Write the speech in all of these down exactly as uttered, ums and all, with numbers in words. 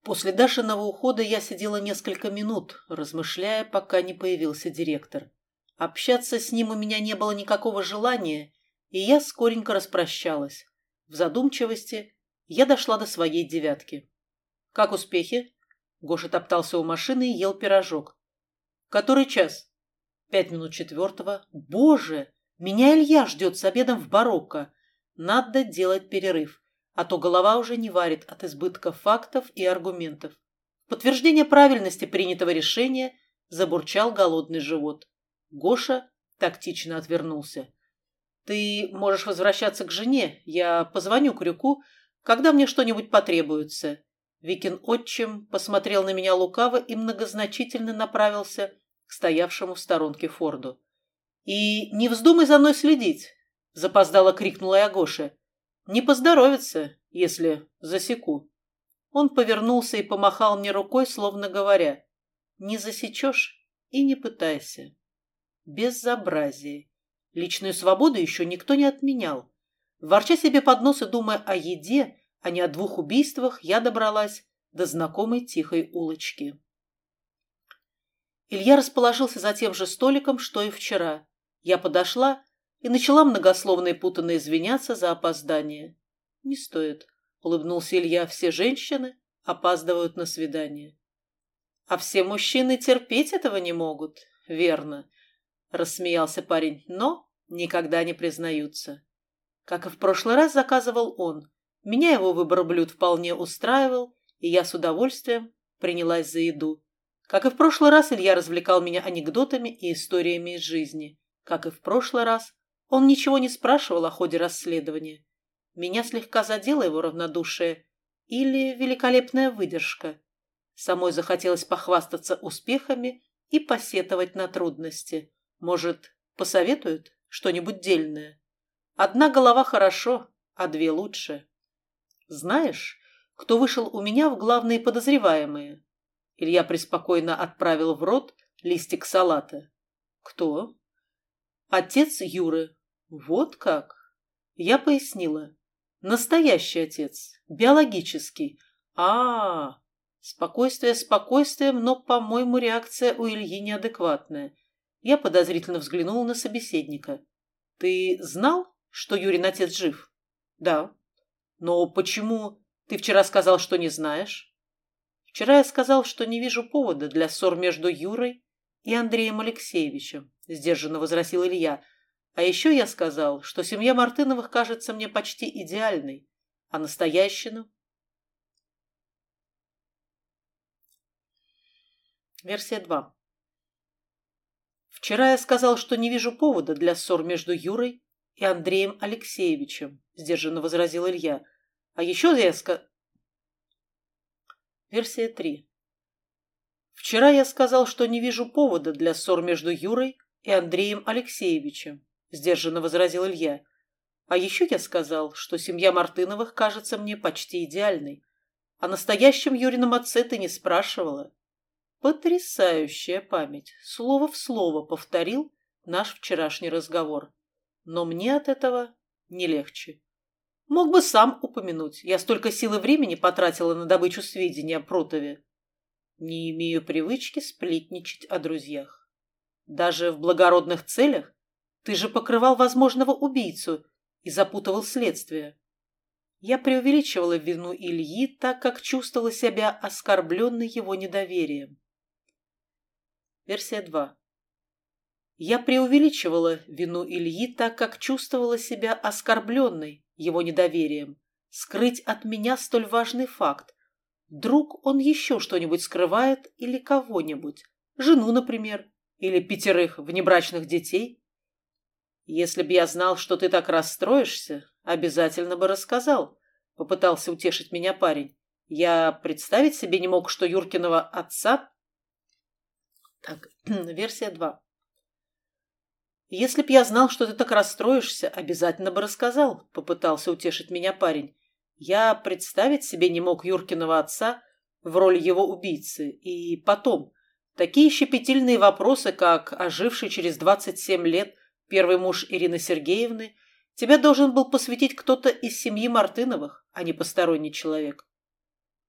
После Дашиного ухода я сидела несколько минут, размышляя, пока не появился директор. Общаться с ним у меня не было никакого желания, и я скоренько распрощалась. В задумчивости я дошла до своей девятки. «Как успехи?» Гоша топтался у машины и ел пирожок. «Который час?» «Пять минут четвертого». «Боже! Меня Илья ждет с обедом в барокко. Надо делать перерыв, а то голова уже не варит от избытка фактов и аргументов». В подтверждение правильности принятого решения забурчал голодный живот. Гоша тактично отвернулся. «Ты можешь возвращаться к жене. Я позвоню Крюку, когда мне что-нибудь потребуется». Викин отчим посмотрел на меня лукаво и многозначительно направился к стоявшему в сторонке Форду. «И не вздумай за мной следить!» — запоздало крикнула я Гоше. «Не поздоровится, если засеку». Он повернулся и помахал мне рукой, словно говоря: «Не засечешь и не пытайся». Безобразие. Личную свободу еще никто не отменял. Ворча себе под нос и думая о еде, а не о двух убийствах, я добралась до знакомой тихой улочки. Илья расположился за тем же столиком, что и вчера. Я подошла и начала многословно и путанно извиняться за опоздание. «Не стоит», — улыбнулся Илья, — «все женщины опаздывают на свидание». «А все мужчины терпеть этого не могут, верно?» — рассмеялся парень, — «но никогда не признаются». Как и в прошлый раз, заказывал он. Меня его выбор блюд вполне устраивал, и я с удовольствием принялась за еду. Как и в прошлый раз, Илья развлекал меня анекдотами и историями из жизни. Как и в прошлый раз, он ничего не спрашивал о ходе расследования. Меня слегка задело его равнодушие или великолепная выдержка. Самой захотелось похвастаться успехами и посетовать на трудности. Может, посоветуют что-нибудь дельное? Одна голова хорошо, а две лучше. «Знаешь, кто вышел у меня в главные подозреваемые?» Илья преспокойно отправил в рот листик салата. «Кто?» «Отец Юры». «Вот как?» Я пояснила. «Настоящий отец, биологический». А-а-а! Спокойствие спокойствием, но, по-моему, реакция у Ильи неадекватная. Я подозрительно взглянула на собеседника. «Ты знал, что Юрин отец жив?» «Да». «Но почему ты вчера сказал, что не знаешь?» «Вчера я сказал, что не вижу повода для ссор между Юрой и Андреем Алексеевичем», — сдержанно возразил Илья. «А еще я сказал, что семья Мартыновых кажется мне почти идеальной, а настоящину...» Версия два. «Вчера я сказал, что не вижу повода для ссор между Юрой и Андреем Алексеевичем», — сдержанно возразил Илья. «А еще я сказал...» Версия три. «Вчера я сказал, что не вижу повода для ссор между Юрой и Андреем Алексеевичем», — сдержанно возразил Илья. «А еще я сказал, что семья Мартыновых кажется мне почти идеальной. О настоящем Юрином отце ты не спрашивала». Потрясающая память. Слово в слово повторил наш вчерашний разговор. Но мне от этого не легче. Мог бы сам упомянуть. Я столько сил и времени потратила на добычу сведений о Прутове. Не имею привычки сплетничать о друзьях. Даже в благородных целях? Ты же покрывал возможного убийцу и запутывал следствие. Я преувеличивала вину Ильи, так как чувствовала себя оскорбленной его недоверием. Версия два. Я преувеличивала вину Ильи, так как чувствовала себя оскорбленной его недоверием. Скрыть от меня столь важный факт. Вдруг он еще что-нибудь скрывает или кого-нибудь. Жену, например, или пятерых внебрачных детей. «Если б я знал, что ты так расстроишься, обязательно бы рассказал», — попытался утешить меня парень. «Я представить себе не мог, что Юркиного отца...» Так, версия два. «Если б я знал, что ты так расстроишься, обязательно бы рассказал», — попытался утешить меня парень. «Я представить себе не мог Юркиного отца в роли его убийцы. И потом, такие щепетильные вопросы, как оживший через двадцать семь лет первый муж Ирины Сергеевны, тебя должен был посвятить кто-то из семьи Мартыновых, а не посторонний человек».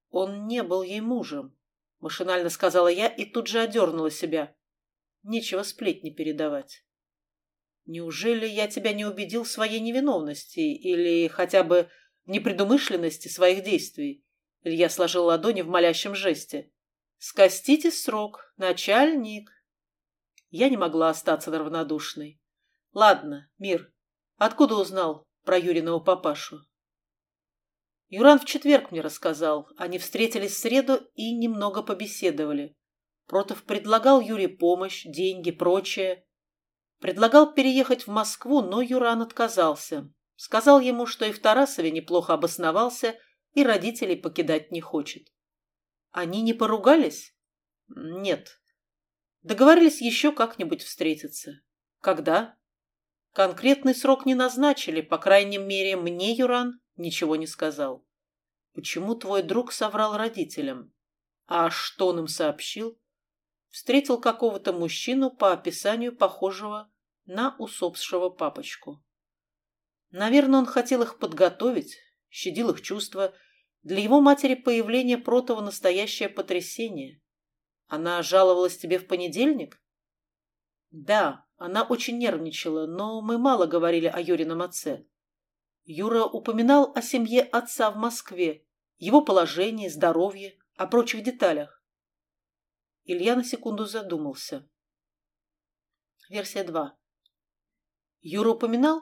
Он не был ей мужем, машинально сказала я и тут же одернула себя. Нечего сплетни передавать. Неужели я тебя не убедил в своей невиновности или хотя бы в непредумышленности своих действий? Илья сложил ладони в молящем жесте. Скостите срок, начальник. Я не могла остаться равнодушной. Ладно, Мир, откуда узнал про Юриного папашу? Юран в четверг мне рассказал. Они встретились в среду и немного побеседовали. Протов предлагал Юре помощь, деньги, прочее. Предлагал переехать в Москву, но Юран отказался. Сказал ему, что и в Тарасове неплохо обосновался и родителей покидать не хочет. Они не поругались? Нет. Договорились еще как-нибудь встретиться. Когда? Конкретный срок не назначили, по крайней мере, мне Юран ничего не сказал. Почему твой друг соврал родителям? А что он им сообщил? Встретил какого-то мужчину по описанию похожего на усопшего папочку. Наверное, он хотел их подготовить, щадил их чувства. Для его матери появление Протова настоящее потрясение. Она жаловалась тебе в понедельник? Да, она очень нервничала, но мы мало говорили о Юрином отце. Юра упоминал о семье отца в Москве, его положении, здоровье, о прочих деталях. Илья на секунду задумался. Версия два. Юра упоминал?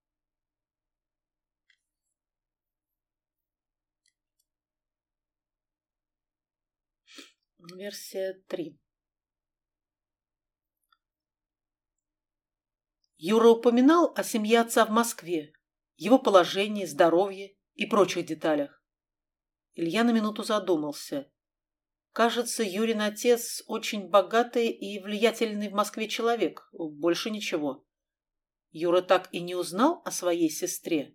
Версия три. Юра упоминал о семье отца в Москве, его положении, здоровье и прочих деталях. Илья на минуту задумался. Кажется, Юрин отец очень богатый и влиятельный в Москве человек, больше ничего. Юра так и не узнал о своей сестре.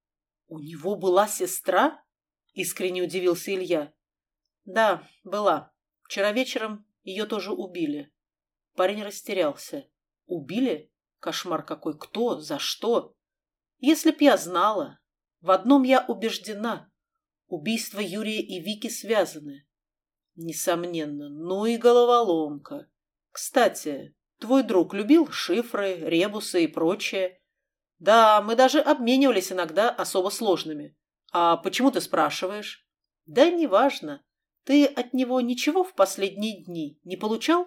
У него была сестра? Искренне удивился Илья. Да, была. Вчера вечером ее тоже убили. Парень растерялся. Убили? Кошмар какой. Кто? За что? Если б я знала. В одном я убеждена. Убийства Юрия и Вики связаны. Несомненно. Ну и головоломка. Кстати, твой друг любил шифры, ребусы и прочее? Да, мы даже обменивались иногда особо сложными. А почему ты спрашиваешь? Да неважно. Ты от него ничего в последние дни не получал?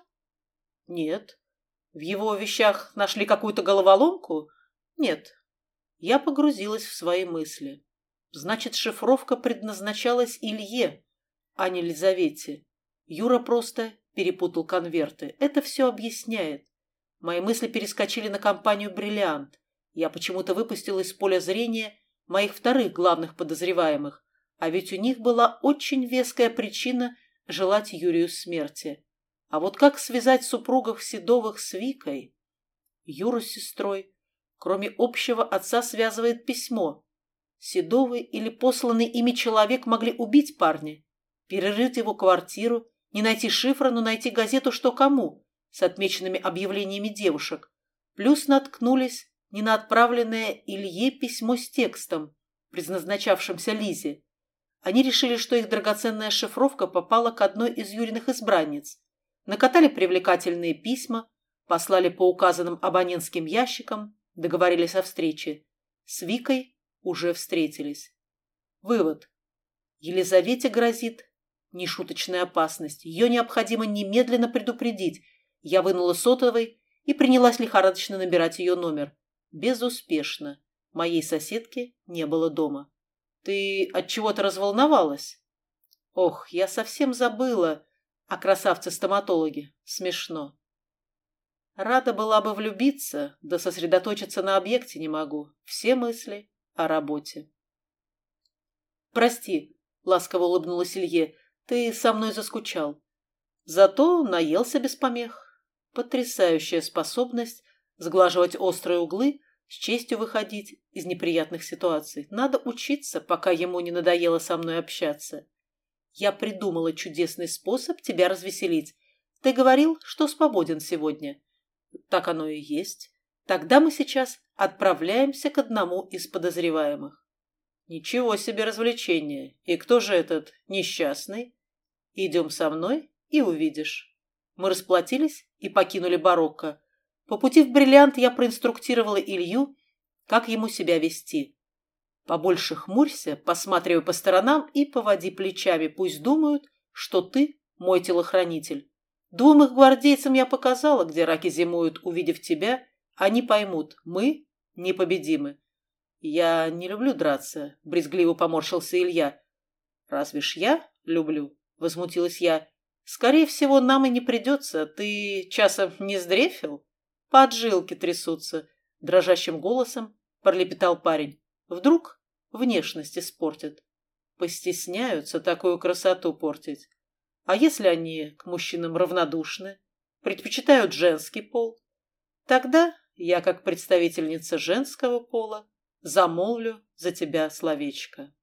Нет. В его вещах нашли какую-то головоломку? Нет. Я погрузилась в свои мысли. Значит, шифровка предназначалась Илье, а не Лизавете. Юра просто перепутал конверты. Это все объясняет. Мои мысли перескочили на компанию «Бриллиант». Я почему-то выпустила из поля зрения моих вторых главных подозреваемых, а ведь у них была очень веская причина желать Юрию смерти. А вот как связать супругов Седовых с Викой? Юру с сестрой, кроме общего отца, связывает письмо. Седовый или посланный ими человек могли убить парня, перерыть его квартиру, не найти шифра, но найти газету «Что кому» с отмеченными объявлениями девушек. Плюс наткнулись не на отправленное Илье письмо с текстом, предназначавшимся Лизе. Они решили, что их драгоценная шифровка попала к одной из Юриных избранниц. Накатали привлекательные письма, послали по указанным абонентским ящикам, договорились о встрече. С Викой уже встретились. Вывод. Елизавете грозит нешуточная опасность. Ее необходимо немедленно предупредить. Я вынула сотовый и принялась лихорадочно набирать ее номер. Безуспешно. Моей соседки не было дома. Ты от чего-то разволновалась? Ох, я совсем забыла о красавце-стоматологе. Смешно. Рада была бы влюбиться, да сосредоточиться на объекте не могу. Все мысли о работе. Прости, ласково улыбнулась Илье, ты со мной заскучал. Зато наелся без помех. Потрясающая способность сглаживать острые углы, с честью выходить из неприятных ситуаций. Надо учиться, пока ему не надоело со мной общаться. Я придумала чудесный способ тебя развеселить. Ты говорил, что свободен сегодня. Так оно и есть. Тогда мы сейчас отправляемся к одному из подозреваемых. Ничего себе развлечение. И кто же этот несчастный? Идем со мной и увидишь. Мы расплатились и покинули барокко. По пути в Бриллиант я проинструктировала Илью, как ему себя вести. Побольше хмурься, посматривай по сторонам и поводи плечами. Пусть думают, что ты мой телохранитель. Двум их гвардейцам я показала, где раки зимуют. Увидев тебя, они поймут, мы непобедимы. Я не люблю драться, брезгливо поморщился Илья. Разве ж я люблю? Возмутилась я. Скорее всего, нам и не придется. Ты часом не сдрефил? Поджилки трясутся. Дрожащим голосом пролепетал парень. Вдруг внешность испортят. Постесняются такую красоту портить. А если они к мужчинам равнодушны, предпочитают женский пол, тогда я, как представительница женского пола, замолвлю за тебя словечко.